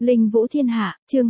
Linh Vũ Thiên Hạ, chương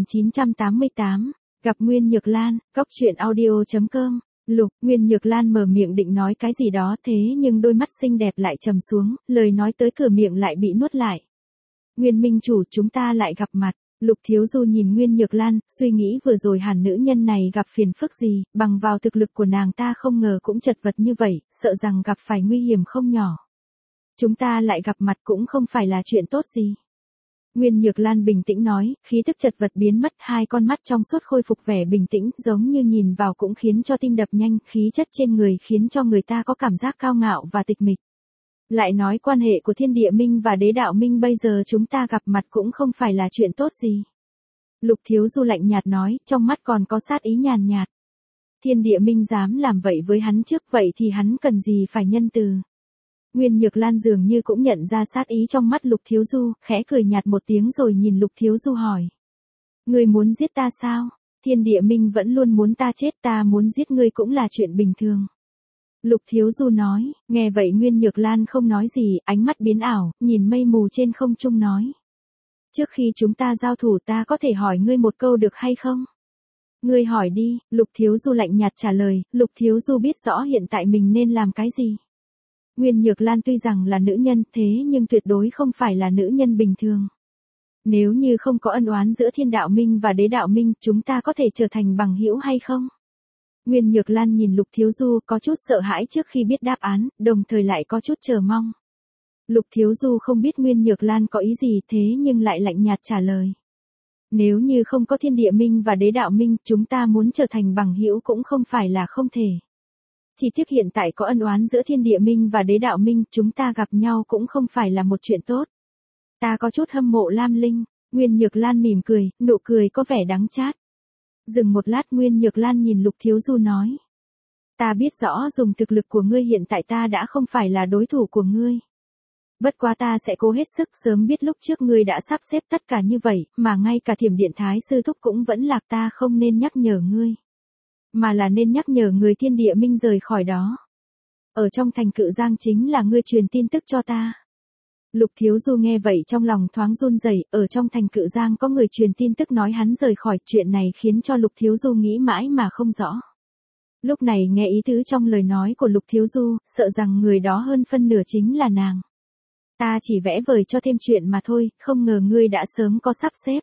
2988, gặp Nguyên Nhược Lan, Cóc Truyện Audio.com. Nguyên Nhược Lan mở miệng định nói cái gì đó thế nhưng đôi mắt xinh đẹp lại trầm xuống, lời nói tới cửa miệng lại bị nuốt lại. Nguyên minh chủ, chúng ta lại gặp mặt. Lục Thiếu Du nhìn Nguyên Nhược Lan, suy nghĩ vừa rồi hẳn nữ nhân này gặp phiền phức gì, bằng vào thực lực của nàng ta không ngờ cũng chật vật như vậy, sợ rằng gặp phải nguy hiểm không nhỏ. Chúng ta lại gặp mặt cũng không phải là chuyện tốt gì. Nguyên Nhược Lan bình tĩnh nói, khí tức chật vật biến mất, hai con mắt trong suốt khôi phục vẻ bình tĩnh, giống như nhìn vào cũng khiến cho tim đập nhanh, khí chất trên người khiến cho người ta có cảm giác cao ngạo và tịch mịch. Lại nói quan hệ của Thiên Địa Minh và Đế Đạo Minh bây giờ chúng ta gặp mặt cũng không phải là chuyện tốt gì. Lục Thiếu Du lạnh nhạt nói, trong mắt còn có sát ý nhàn nhạt. Thiên Địa Minh dám làm vậy với hắn trước, vậy thì hắn cần gì phải nhân từ. Nguyên Nhược Lan dường như cũng nhận ra sát ý trong mắt Lục Thiếu Du, khẽ cười nhạt một tiếng rồi nhìn Lục Thiếu Du hỏi. Ngươi muốn giết ta sao? Thiên Địa Minh vẫn luôn muốn ta chết, ta muốn giết ngươi cũng là chuyện bình thường. Lục Thiếu Du nói, nghe vậy Nguyên Nhược Lan không nói gì, ánh mắt biến ảo, nhìn mây mù trên không trung nói. Trước khi chúng ta giao thủ ta có thể hỏi ngươi một câu được hay không? Ngươi hỏi đi, Lục Thiếu Du lạnh nhạt trả lời, Lục Thiếu Du biết rõ hiện tại mình nên làm cái gì. Nguyên Nhược Lan tuy rằng là nữ nhân thế nhưng tuyệt đối không phải là nữ nhân bình thường. Nếu như không có ân oán giữa Thiên Đạo Minh và Đế Đạo Minh, chúng ta có thể trở thành bằng hữu hay không? Nguyên Nhược Lan nhìn Lục Thiếu Du có chút sợ hãi trước khi biết đáp án, đồng thời lại có chút chờ mong. Lục Thiếu Du không biết Nguyên Nhược Lan có ý gì thế nhưng lại lạnh nhạt trả lời. Nếu như không có Thiên Địa Minh và Đế Đạo Minh, chúng ta muốn trở thành bằng hữu cũng không phải là không thể. Chỉ tiếc hiện tại có ân oán giữa Thiên Địa Minh và Đế Đạo Minh, chúng ta gặp nhau cũng không phải là một chuyện tốt. Ta có chút hâm mộ Lam Linh, Nguyên Nhược Lan mỉm cười, nụ cười có vẻ đắng chát. Dừng một lát Nguyên Nhược Lan nhìn Lục Thiếu Du nói. Ta biết rõ dùng thực lực của ngươi hiện tại ta đã không phải là đối thủ của ngươi. Bất quá ta sẽ cố hết sức, sớm biết lúc trước ngươi đã sắp xếp tất cả như vậy, mà ngay cả Thiểm Điện Thái Sư Thúc cũng vẫn lạc, ta không nên nhắc nhở ngươi. Mà là nên nhắc nhở người Thiên Địa Minh rời khỏi đó. Ở trong thành Cự Giang chính là ngươi truyền tin tức cho ta. Lục Thiếu Du nghe vậy trong lòng thoáng run rẩy, ở trong thành Cự Giang có người truyền tin tức nói hắn rời khỏi, chuyện này khiến cho Lục Thiếu Du nghĩ mãi mà không rõ. Lúc này nghe ý tứ trong lời nói của Lục Thiếu Du, sợ rằng người đó hơn phân nửa chính là nàng. Ta chỉ vẽ vời cho thêm chuyện mà thôi, không ngờ ngươi đã sớm có sắp xếp.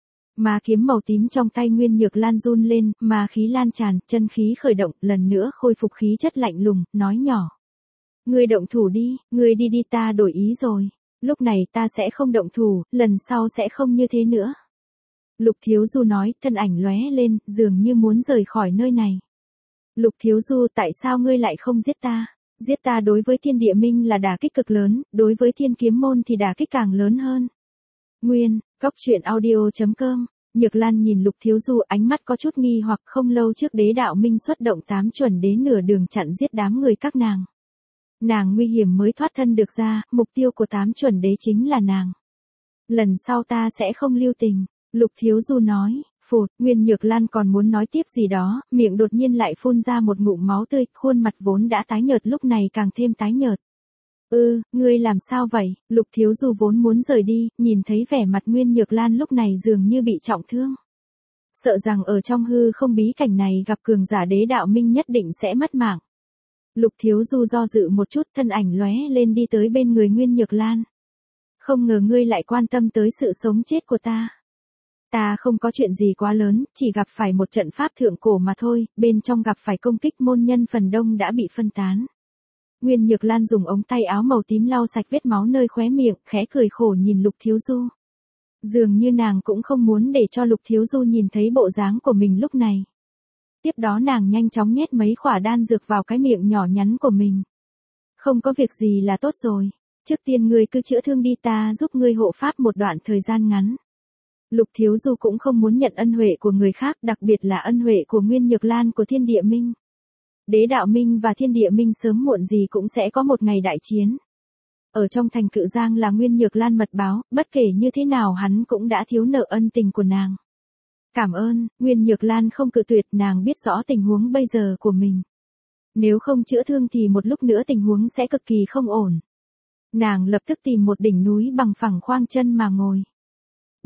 Mà kiếm màu tím trong tay Nguyên Nhược Lan run lên, mà khí lan tràn, chân khí khởi động, lần nữa khôi phục khí chất lạnh lùng, nói nhỏ. Ngươi động thủ đi, ngươi đi đi, ta đổi ý rồi. Lúc này ta sẽ không động thủ, lần sau sẽ không như thế nữa. Lục Thiếu Du nói, thân ảnh lóe lên, dường như muốn rời khỏi nơi này. Lục Thiếu Du, tại sao ngươi lại không giết ta? Giết ta đối với Thiên Địa Minh là đả kích cực lớn, đối với Thiên Kiếm Môn thì đả kích càng lớn hơn. Cóc Truyện Audio.com. Nhược Lan nhìn Lục Thiếu Du, ánh mắt có chút nghi hoặc, không lâu trước Đế Đạo Minh xuất động 8 chuẩn đế nửa đường chặn giết đám người các nàng. Nàng nguy hiểm mới thoát thân được ra, mục tiêu của 8 chuẩn đế chính là nàng. Lần sau ta sẽ không lưu tình, Lục Thiếu Du nói. Phụt, Nguyên Nhược Lan còn muốn nói tiếp gì đó, miệng đột nhiên lại phun ra một ngụm máu tươi, khuôn mặt vốn đã tái nhợt lúc này càng thêm tái nhợt. Ngươi làm sao vậy? Lục Thiếu Du vốn muốn rời đi, nhìn thấy vẻ mặt Nguyên Nhược Lan lúc này dường như bị trọng thương. Sợ rằng ở trong hư không bí cảnh này gặp cường giả Đế Đạo Minh nhất định sẽ mất mạng. Lục Thiếu Du do dự một chút, thân ảnh lóe lên đi tới bên người Nguyên Nhược Lan. Không ngờ ngươi lại quan tâm tới sự sống chết của ta. Ta không có chuyện gì quá lớn, chỉ gặp phải một trận pháp thượng cổ mà thôi, bên trong gặp phải công kích môn nhân phần đông đã bị phân tán. Nguyên Nhược Lan dùng ống tay áo màu tím lau sạch vết máu nơi khóe miệng, khẽ cười khổ nhìn Lục Thiếu Du. Dường như nàng cũng không muốn để cho Lục Thiếu Du nhìn thấy bộ dáng của mình lúc này. Tiếp đó nàng nhanh chóng nhét mấy khỏa đan dược vào cái miệng nhỏ nhắn của mình. Không có việc gì là tốt rồi, trước tiên ngươi cứ chữa thương đi, ta giúp ngươi hộ pháp một đoạn thời gian ngắn. Lục Thiếu Du cũng không muốn nhận ân huệ của người khác, đặc biệt là ân huệ của Nguyên Nhược Lan của Thiên Địa Minh. Đế Đạo Minh và Thiên Địa Minh sớm muộn gì cũng sẽ có một ngày đại chiến. Ở trong thành Cự Giang là Nguyên Nhược Lan mật báo, bất kể như thế nào hắn cũng đã thiếu nợ ân tình của nàng. Cảm ơn, Nguyên Nhược Lan không cự tuyệt, nàng biết rõ tình huống bây giờ của mình. Nếu không chữa thương thì một lúc nữa tình huống sẽ cực kỳ không ổn. Nàng lập tức tìm một đỉnh núi bằng phẳng khoang chân mà ngồi.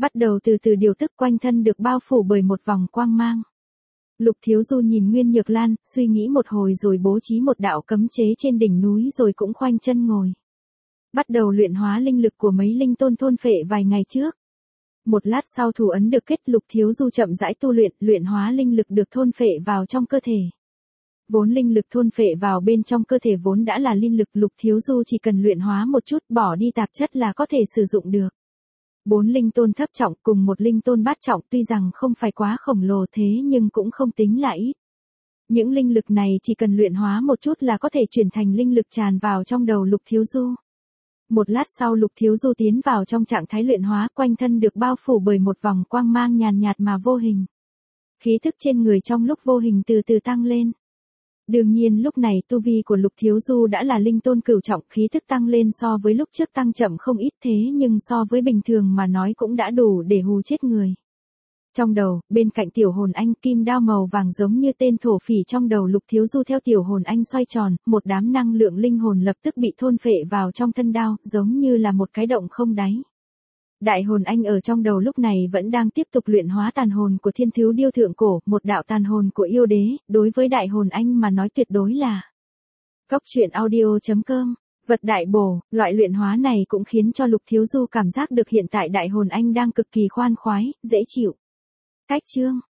Bắt đầu từ từ điều tức, quanh thân được bao phủ bởi một vòng quang mang. Lục Thiếu Du nhìn Nguyên Nhược Lan, suy nghĩ một hồi rồi bố trí một đạo cấm chế trên đỉnh núi rồi cũng khoanh chân ngồi. Bắt đầu luyện hóa linh lực của mấy linh tôn thôn phệ vài ngày trước. Một lát sau thủ ấn được kết, Lục Thiếu Du chậm rãi tu luyện hóa linh lực được thôn phệ vào trong cơ thể. Vốn linh lực thôn phệ vào bên trong cơ thể vốn đã là linh lực, Lục Thiếu Du chỉ cần luyện hóa một chút, bỏ đi tạp chất là có thể sử dụng được. 4 linh tôn thấp trọng cùng một linh tôn bát trọng tuy rằng không phải quá khổng lồ thế nhưng cũng không tính là ít. Những linh lực này chỉ cần luyện hóa một chút là có thể chuyển thành linh lực tràn vào trong đầu Lục Thiếu Du. Một lát sau Lục Thiếu Du tiến vào trong trạng thái luyện hóa, quanh thân được bao phủ bởi một vòng quang mang nhàn nhạt mà vô hình. Khí thức trên người trong lúc vô hình từ từ tăng lên. Đương nhiên lúc này tu vi của Lục Thiếu Du đã là linh tôn cửu trọng, khí thức tăng lên so với lúc trước tăng chậm không ít thế nhưng so với bình thường mà nói cũng đã đủ để hù chết người. Trong đầu, bên cạnh tiểu hồn anh, kim đao màu vàng giống như tên thổ phỉ trong đầu Lục Thiếu Du theo tiểu hồn anh xoay tròn, một đám năng lượng linh hồn lập tức bị thôn phệ vào trong thân đao, giống như là một cái động không đáy. Đại hồn anh ở trong đầu lúc này vẫn đang tiếp tục luyện hóa tàn hồn của thiên thiếu điêu thượng cổ, một đạo tàn hồn của yêu đế, đối với đại hồn anh mà nói tuyệt đối là Cốc truyện audio.com. Vật đại bổ, loại luyện hóa này cũng khiến cho Lục Thiếu Du cảm giác được hiện tại đại hồn anh đang cực kỳ khoan khoái, dễ chịu. Cách chương